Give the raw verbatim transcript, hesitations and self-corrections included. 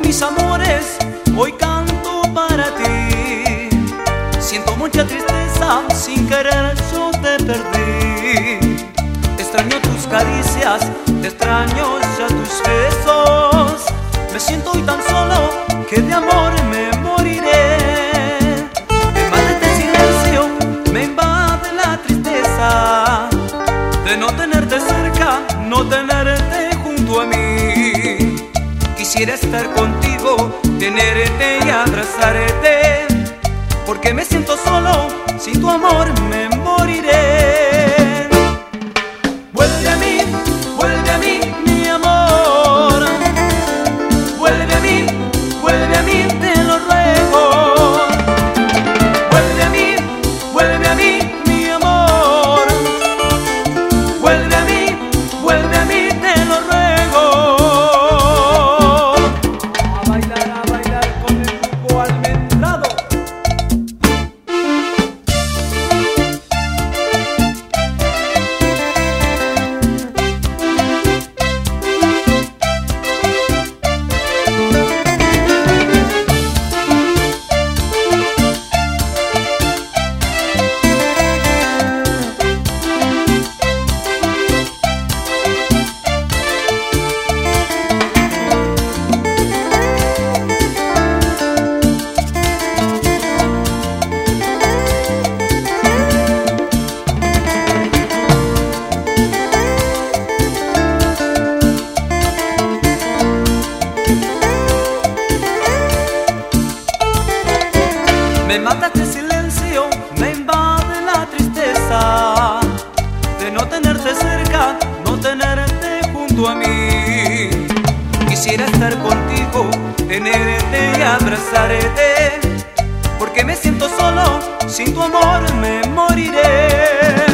mis amores, hoy canto para ti. Siento mucha tristeza, sin querer yo te perdí. Extraño tus caricias, te extraño ya tus besos. Me siento hoy tan solo que de amor me moriré. Me mata este silencio, me invade la tristeza de no tenerte cerca, no tenerte junto a mí. Quisiera estar contigo, tenerte y abrazarte, porque me siento solo, sin tu amor me moriré. Vuelve a mí, vuelve a mí, mi amor. Vuelve a mí, vuelve a mí, te lo ruego. Vuelve a mí, vuelve a mí, mi amor. Vuelve a mí, vuelve a mí, te lo ruego. A bailar, a bailar con el grupo Almendrado. Me mata este silencio, me invade la tristeza de no tenerte cerca, no tenerte junto a mí. Quisiera estar contigo, tenerte y abrazarte, porque me siento solo, sin tu amor me moriré.